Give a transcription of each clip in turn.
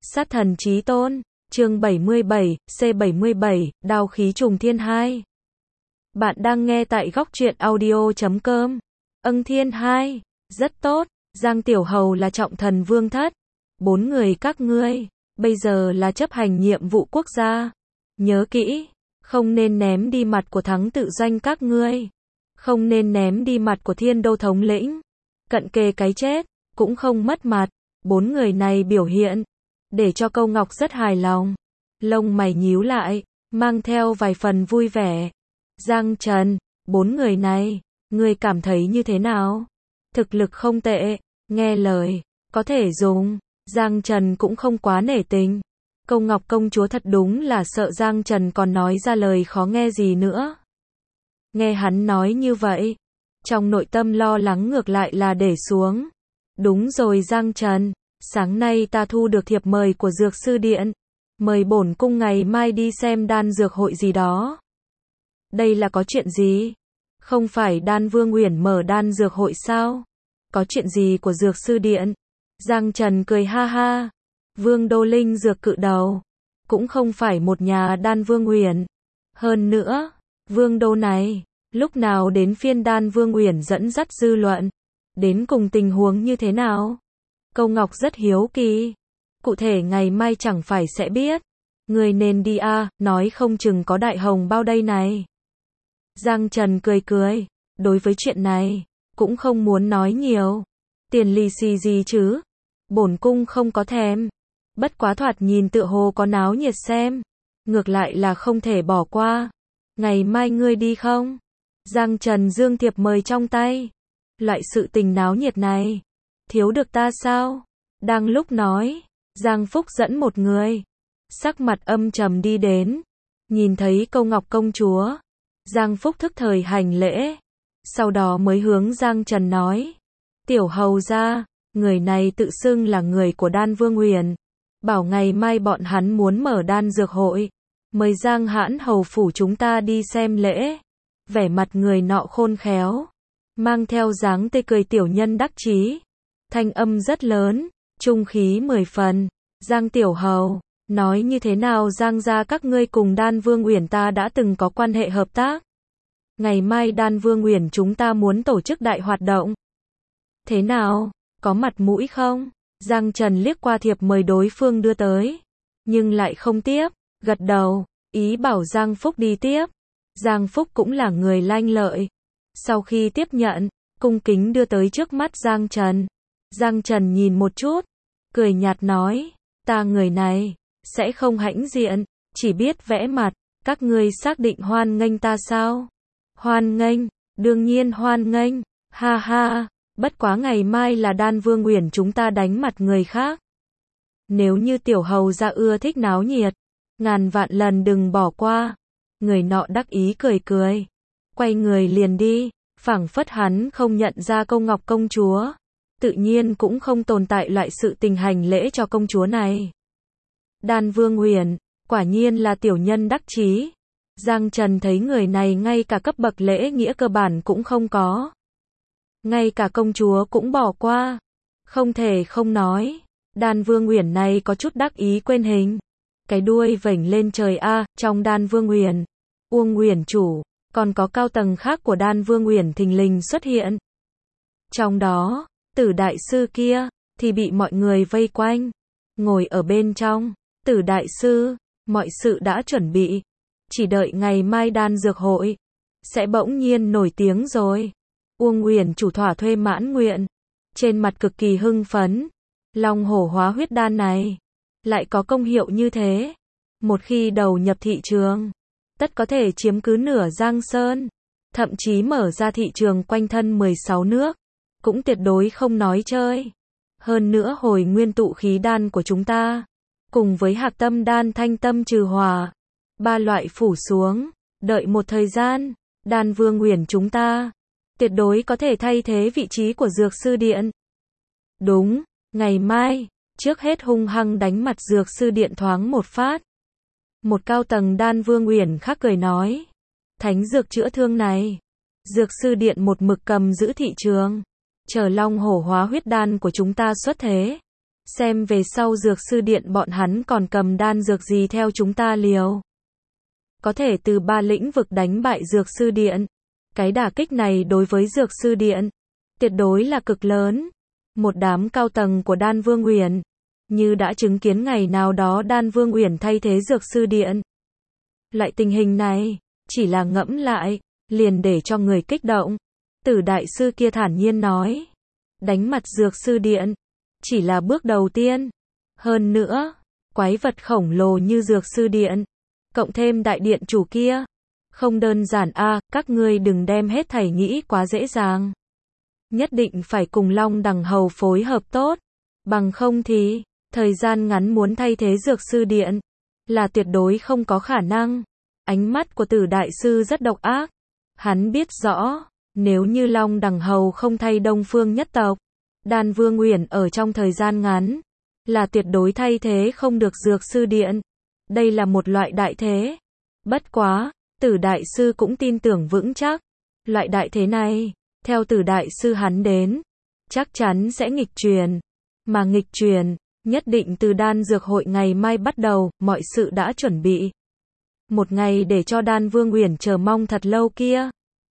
Sát thần chí tôn, chương 77, C77, đao khí trùng thiên 2. Bạn đang nghe tại góc truyện audio.com. Thiên 2, rất tốt, Giang Tiểu Hầu là trọng thần vương thất. 4 người các ngươi, bây giờ là chấp hành nhiệm vụ quốc gia. Nhớ kỹ, không nên ném đi mặt của thắng tự doanh các ngươi. Không nên ném đi mặt của thiên đô thống lĩnh. Cận kề cái chết, cũng không mất mặt. 4 người này biểu hiện để cho Câu Ngọc rất hài lòng. Lông mày nhíu lại, mang theo vài phần vui vẻ. Giang Trần, 4 người này, ngươi cảm thấy như thế nào? Thực lực không tệ, nghe lời, có thể dùng. Giang Trần cũng không quá nể tình. Câu Ngọc công chúa thật đúng là sợ Giang Trần còn nói ra lời khó nghe gì nữa. Nghe hắn nói như vậy, trong nội tâm lo lắng ngược lại là để xuống. Đúng rồi Giang Trần, sáng nay ta thu được thiệp mời của Dược Sư Điện. Mời bổn cung ngày mai đi xem đan dược hội gì đó. Đây là có chuyện gì? Không phải Đan Vương Uyển mở đan dược hội sao? Có chuyện gì của Dược Sư Điện? Giang Trần cười ha ha. Vương Đô Linh dược cự đầu, cũng không phải một nhà Đan Vương Uyển. Hơn nữa, Vương Đô này, lúc nào đến phiên Đan Vương Uyển dẫn dắt dư luận? Đến cùng tình huống như thế nào? Câu Ngọc rất hiếu kỳ. Cụ thể ngày mai chẳng phải sẽ biết. Người nên đi nói không chừng có đại hồng bao đây này. Giang Trần cười cười. Đối với chuyện này, cũng không muốn nói nhiều. Tiền lì xì gì chứ? Bổn cung không có thèm. Bất quá thoạt nhìn tựa hồ có náo nhiệt xem. Ngược lại là không thể bỏ qua. Ngày mai ngươi đi không? Giang Trần dương thiệp mời trong tay. Loại sự tình náo nhiệt này, thiếu được ta sao? Đang lúc nói, Giang Phúc dẫn một người, sắc mặt âm trầm đi đến, nhìn thấy Câu Ngọc công chúa, Giang Phúc thức thời hành lễ, sau đó mới hướng Giang Trần nói, Tiểu Hầu gia, người này tự xưng là người của Đan Vương Uyển, bảo ngày mai bọn hắn muốn mở đan dược hội, mời Giang Hãn hầu phủ chúng ta đi xem lễ. Vẻ mặt người nọ khôn khéo, mang theo dáng tươi cười tiểu nhân đắc chí, thanh âm rất lớn, trung khí 10 phần. Giang Tiểu Hầu, nói như thế nào Giang gia các ngươi cùng Đan Vương Uyển ta đã từng có quan hệ hợp tác. Ngày mai Đan Vương Uyển chúng ta muốn tổ chức đại hoạt động. Thế nào, có mặt mũi không? Giang Trần liếc qua thiệp mời đối phương đưa tới, nhưng lại không tiếp, gật đầu, ý bảo Giang Phúc đi tiếp. Giang Phúc cũng là người lanh lợi. Sau khi tiếp nhận, cung kính đưa tới trước mắt Giang Trần. Giang Trần nhìn một chút, cười nhạt nói, ta người này, sẽ không hãnh diện, chỉ biết vẽ mặt, các ngươi xác định hoan nghênh ta sao? Hoan nghênh, đương nhiên hoan nghênh, ha ha, bất quá ngày mai là Đan Vương Uyển chúng ta đánh mặt người khác. Nếu như Tiểu Hầu gia ưa thích náo nhiệt, ngàn vạn lần đừng bỏ qua. Người nọ đắc ý cười cười, quay người liền đi, phảng phất hắn không nhận ra Câu Ngọc công chúa, tự nhiên cũng không tồn tại loại sự tình hành lễ cho công chúa này. Đan Vương Uyển, quả nhiên là tiểu nhân đắc chí. Giang Trần thấy người này ngay cả cấp bậc lễ nghĩa cơ bản cũng không có, ngay cả công chúa cũng bỏ qua, không thể không nói, Đan Vương Uyển này có chút đắc ý quên hình. Cái đuôi vểnh lên trời trong Đan Vương Uyển, Uông Uyển chủ, còn có cao tầng khác của Đan Vương Uyển thình lình xuất hiện. Trong đó, Tử đại sư kia thì bị mọi người vây quanh, ngồi ở bên trong. Tử đại sư, mọi sự đã chuẩn bị, chỉ đợi ngày mai đan dược hội sẽ bỗng nhiên nổi tiếng rồi. Uông Uyển chủ thỏa thuê mãn nguyện, trên mặt cực kỳ hưng phấn. Long hổ hóa huyết đan này lại có công hiệu như thế, một khi đầu nhập thị trường, tất có thể chiếm cứ nửa Giang Sơn, thậm chí mở ra thị trường quanh thân 16 nước, cũng tuyệt đối không nói chơi. Hơn nữa hồi nguyên tụ khí đan của chúng ta, cùng với hạc tâm đan thanh tâm trừ hỏa, 3 loại phủ xuống, đợi một thời gian, Đan Vương Uyển chúng ta, tuyệt đối có thể thay thế vị trí của Dược Sư Điện. Đúng, ngày mai, trước hết hung hăng đánh mặt Dược Sư Điện thoáng một phát. Một cao tầng Đan Vương Uyển khác cười nói, thánh dược chữa thương này, Dược Sư Điện một mực cầm giữ thị trường, chờ long hổ hóa huyết đan của chúng ta xuất thế, xem về sau dược sư điện bọn hắn còn cầm đan dược gì theo chúng ta liều. Có thể từ 3 lĩnh vực đánh bại dược sư điện. Cái đả kích này đối với dược sư điện, tuyệt đối là cực lớn. Một đám cao tầng của Đan Vương Uyển, như đã chứng kiến ngày nào đó Đan Vương Uyển thay thế dược sư điện. Loại tình hình này, chỉ là ngẫm lại, liền để cho người kích động. Tử đại sư kia thản nhiên nói, đánh mặt dược sư điện, chỉ là bước đầu tiên. Hơn nữa, quái vật khổng lồ như dược sư điện, cộng thêm đại điện chủ kia, không đơn giản a, các ngươi đừng đem hết thảy nghĩ quá dễ dàng. Nhất định phải cùng Long Đằng Hầu phối hợp tốt, bằng không thì, thời gian ngắn muốn thay thế dược sư điện, là tuyệt đối không có khả năng. Ánh mắt của Tử đại sư rất độc ác, hắn biết rõ, nếu như Long Đằng Hầu không thay Đông Phương nhất tộc, Đan Vương Uyển ở trong thời gian ngắn, là tuyệt đối thay thế không được dược sư điện. Đây là một loại đại thế. Bất quá, Tử đại sư cũng tin tưởng vững chắc, loại đại thế này, theo Tử đại sư hắn đến, chắc chắn sẽ nghịch truyền. Mà nghịch truyền, nhất định từ đan dược hội ngày mai bắt đầu, mọi sự đã chuẩn bị. Một ngày để cho Đan Vương Uyển chờ mong thật lâu kia.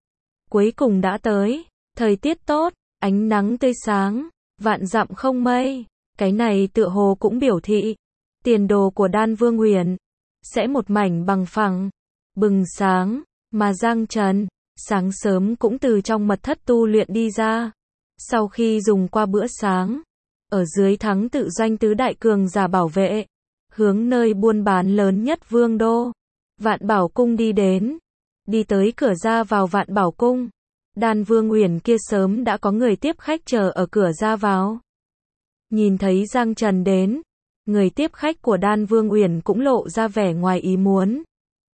Cuối cùng đã tới, thời tiết tốt, ánh nắng tươi sáng, vạn dặm không mây. Cái này tựa hồ cũng biểu thị, tiền đồ của Đan Vương Uyển sẽ một mảnh bằng phẳng, bừng sáng. Mà Giang Trần, sáng sớm cũng từ trong mật thất tu luyện đi ra. Sau khi dùng qua bữa sáng, ở dưới thắng tự doanh tứ đại cường giả bảo vệ, hướng nơi buôn bán lớn nhất Vương đô, Vạn Bảo cung đi đến. Đi tới cửa ra vào Vạn Bảo cung, Đan Vương Uyển kia sớm đã có người tiếp khách chờ ở cửa ra vào. Nhìn thấy Giang Trần đến, người tiếp khách của Đan Vương Uyển cũng lộ ra vẻ ngoài ý muốn.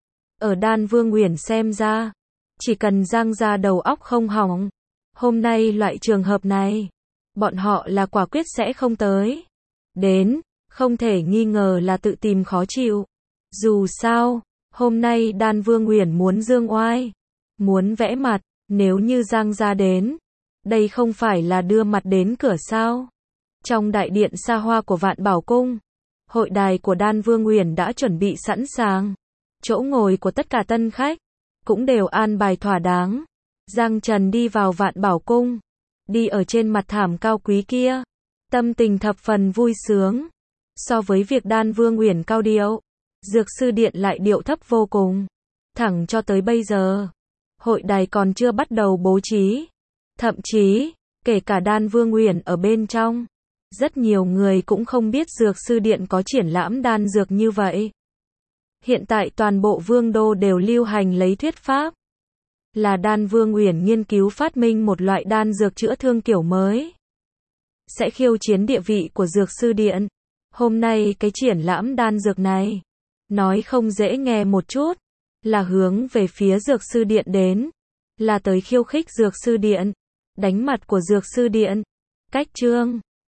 Ở Đan Vương Uyển xem ra, chỉ cần Giang gia đầu óc không hỏng, hôm nay loại trường hợp này, bọn họ là quả quyết sẽ không tới. Đến, không thể nghi ngờ là tự tìm khó chịu. Dù sao, hôm nay Đan Vương Uyển muốn dương oai, muốn vẽ mặt, nếu như Giang gia đến, đây không phải là đưa mặt đến cửa sao? Trong đại điện xa hoa của Vạn Bảo cung, hội đài của Đan Vương Uyển đã chuẩn bị sẵn sàng. Chỗ ngồi của tất cả tân khách cũng đều an bài thỏa đáng. Giang Trần đi vào Vạn Bảo cung, đi ở trên mặt thảm cao quý kia, tâm tình thập phần vui sướng. So với việc Đan Vương Uyển cao điệu, dược sư điện lại điệu thấp vô cùng. Thẳng cho tới bây giờ, hội đài còn chưa bắt đầu bố trí. Thậm chí, kể cả Đan Vương Uyển ở bên trong, rất nhiều người cũng không biết dược sư điện có triển lãm đan dược như vậy. Hiện tại toàn bộ Vương đô đều lưu hành lấy thuyết pháp, là Đan Vương Uyển nghiên cứu phát minh một loại đan dược chữa thương kiểu mới, sẽ khiêu chiến địa vị của dược sư điện. Hôm nay cái triển lãm đan dược này, nói không dễ nghe một chút, là hướng về phía dược sư điện đến, là tới khiêu khích dược sư điện, đánh mặt của dược sư điện. Cách chương